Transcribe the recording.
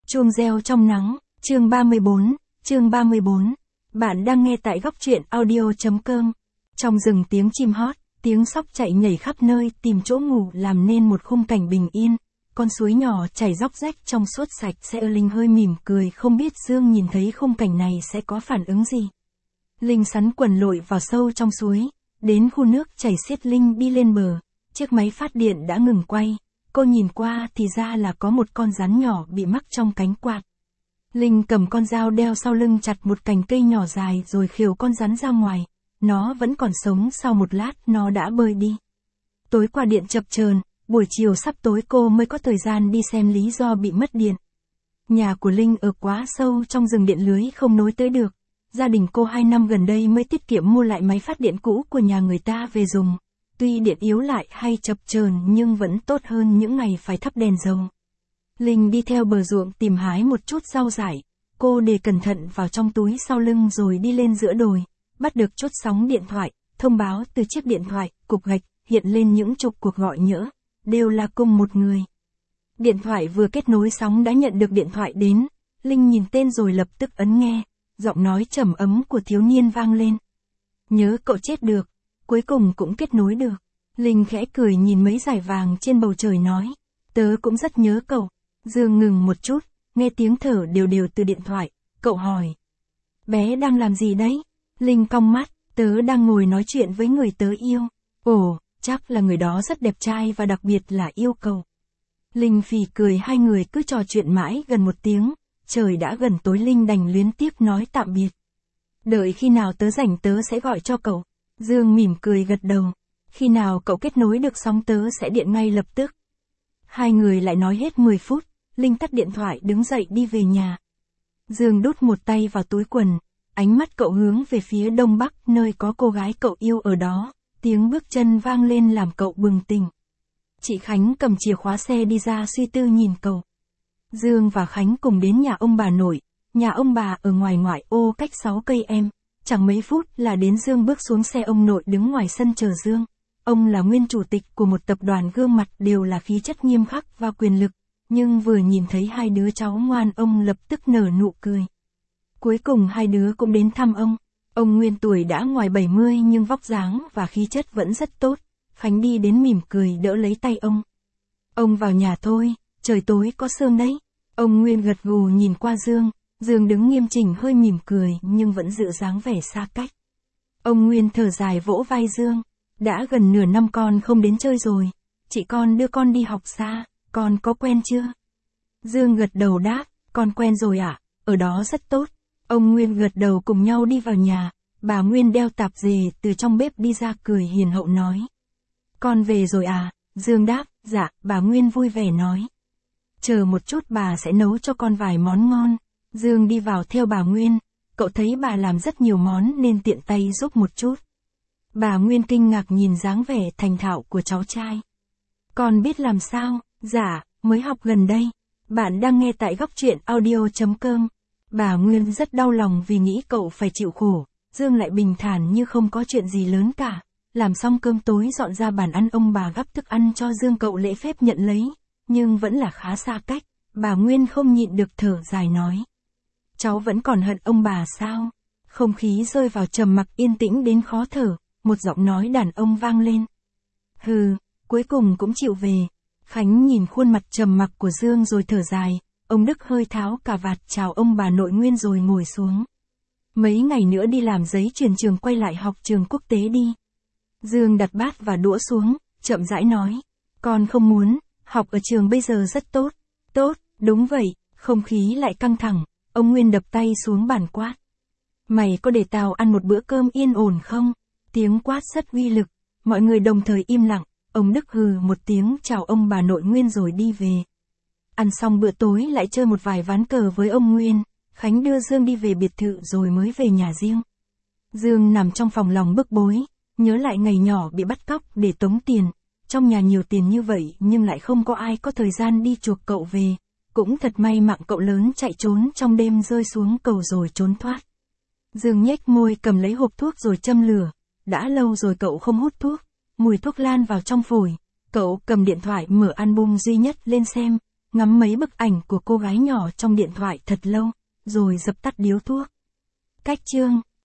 Chuông reo trong nắng, chương 34. Bạn đang nghe tại góc truyện audio.com. Trong rừng tiếng chim hót, tiếng sóc chạy nhảy khắp nơi tìm chỗ ngủ làm nên một khung cảnh bình yên. Con suối nhỏ chảy róc rách trong suốt sạch sẽ. Linh hơi mỉm cười, không biết Dương nhìn thấy khung cảnh này sẽ có phản ứng gì. Linh sắn quần lội vào sâu trong suối, đến khu nước chảy xiết. Linh đi lên bờ, chiếc máy phát điện đã ngừng quay. Cô nhìn qua thì ra là có một con rắn nhỏ bị mắc trong cánh quạt. Linh cầm con dao đeo sau lưng chặt một cành cây nhỏ dài rồi khều con rắn ra ngoài. Nó vẫn còn sống, sau một lát nó đã bơi đi. Tối qua điện chập chờn, buổi chiều sắp tối cô mới có thời gian đi xem lý do bị mất điện. Nhà của Linh ở quá sâu trong rừng, điện lưới không nối tới được. Gia đình cô 2 năm gần đây mới tiết kiệm mua lại máy phát điện cũ của nhà người ta về dùng. Tuy điện yếu lại hay chập chờn nhưng vẫn tốt hơn những ngày phải thắp đèn dầu. Linh đi theo bờ ruộng tìm hái một chút rau dại. Cô để cẩn thận vào trong túi sau lưng rồi đi lên giữa đồi. Bắt được chốt sóng điện thoại, thông báo từ chiếc điện thoại, cục gạch, hiện lên những chục cuộc gọi nhỡ. Đều là cùng một người. Điện thoại vừa kết nối sóng đã nhận được điện thoại đến. Linh nhìn tên rồi lập tức ấn nghe. Giọng nói trầm ấm của thiếu niên vang lên. Nhớ cậu chết được. Cuối cùng cũng kết nối được. Linh khẽ cười nhìn mấy dải vàng trên bầu trời nói. Tớ cũng rất nhớ cậu. Dương ngừng một chút, nghe tiếng thở đều đều từ điện thoại. Cậu hỏi. Bé đang làm gì đấy? Linh cong mắt. Tớ đang ngồi nói chuyện với người tớ yêu. Ồ, chắc là người đó rất đẹp trai và đặc biệt là yêu cậu. Linh phì cười, hai người cứ trò chuyện mãi gần 1 tiếng. Trời đã gần tối, Linh đành luyến tiếc nói tạm biệt. Đợi khi nào tớ rảnh tớ sẽ gọi cho cậu. Dương mỉm cười gật đầu. Khi nào cậu kết nối được sóng tớ sẽ điện ngay lập tức. Hai người lại nói hết 10 phút, Linh tắt điện thoại đứng dậy đi về nhà. Dương đút một tay vào túi quần, ánh mắt cậu hướng về phía đông bắc nơi có cô gái cậu yêu ở đó, tiếng bước chân vang lên làm cậu bừng tỉnh. Chị Khánh cầm chìa khóa xe đi ra suy tư nhìn cậu. Dương và Khánh cùng đến nhà ông bà nội, nhà ông bà ở ngoài ngoại ô cách 6 cây em. Chẳng mấy phút là đến. Dương bước xuống xe, ông nội đứng ngoài sân chờ Dương. Ông là nguyên chủ tịch của một tập đoàn, gương mặt đều là khí chất nghiêm khắc và quyền lực, nhưng vừa nhìn thấy hai đứa cháu ngoan ông lập tức nở nụ cười. Cuối cùng hai đứa cũng đến thăm ông. Ông Nguyên tuổi đã ngoài 70 nhưng vóc dáng và khí chất vẫn rất tốt. Khánh đi đến mỉm cười đỡ lấy tay ông. Ông vào nhà thôi, trời tối có sương đấy. Ông Nguyên gật gù nhìn qua Dương. Dương đứng nghiêm chỉnh hơi mỉm cười nhưng vẫn giữ dáng vẻ xa cách. Ông Nguyên thở dài vỗ vai Dương. Đã gần nửa năm con không đến chơi rồi. Chị con đưa con đi học xa, con có quen chưa? Dương gật đầu đáp, con quen rồi ạ, ở đó rất tốt. Ông Nguyên gật đầu, cùng nhau đi vào nhà. Bà Nguyên đeo tạp dề từ trong bếp đi ra cười hiền hậu nói. Con về rồi à? Dương đáp, dạ, bà Nguyên vui vẻ nói. Chờ một chút bà sẽ nấu cho con vài món ngon. Dương đi vào theo bà Nguyên, cậu thấy bà làm rất nhiều món nên tiện tay giúp một chút. Bà Nguyên kinh ngạc nhìn dáng vẻ thành thạo của cháu trai. Con biết làm sao? Dạ, mới học gần đây. Bạn đang nghe tại góc truyện audio.com. Bà Nguyên rất đau lòng vì nghĩ cậu phải chịu khổ. Dương lại bình thản như không có chuyện gì lớn cả. Làm xong cơm tối dọn ra bàn ăn, ông bà gắp thức ăn cho Dương, cậu lễ phép nhận lấy, nhưng vẫn là khá xa cách. Bà Nguyên không nhịn được thở dài nói. Cháu vẫn còn hận ông bà sao? Không khí rơi vào trầm mặc yên tĩnh đến khó thở, một giọng nói đàn ông vang lên. Hừ, cuối cùng cũng chịu về. Khánh nhìn khuôn mặt trầm mặc của Dương rồi thở dài. Ông Đức hơi tháo cà vạt chào ông bà nội Nguyên rồi ngồi xuống. Mấy ngày nữa đi làm giấy chuyển trường, quay lại học trường quốc tế đi. Dương đặt bát và đũa xuống, chậm rãi nói. Con không muốn, học ở trường bây giờ rất tốt. Tốt, đúng vậy. Không khí lại căng thẳng. Ông Nguyên đập tay xuống bàn quát. Mày có để tao ăn một bữa cơm yên ổn không? Tiếng quát rất uy lực. Mọi người đồng thời im lặng. Ông Đức hừ một tiếng chào ông bà nội Nguyên rồi đi về. Ăn xong bữa tối lại chơi một vài ván cờ với ông Nguyên. Khánh đưa Dương đi về biệt thự rồi mới về nhà riêng. Dương nằm trong phòng lòng bức bối. Nhớ lại ngày nhỏ bị bắt cóc để tống tiền. Trong nhà nhiều tiền như vậy nhưng lại không có ai có thời gian đi chuộc cậu về. Cũng thật may mạng cậu lớn chạy trốn trong đêm, rơi xuống cầu rồi trốn thoát. Dương nhếch môi cầm lấy hộp thuốc rồi châm lửa. Đã lâu rồi cậu không hút thuốc. Mùi thuốc lan vào trong phổi. Cậu cầm điện thoại mở album duy nhất lên xem. ngắm mấy bức ảnh của cô gái nhỏ trong điện thoại thật lâu, rồi dập tắt điếu thuốc. Cách chương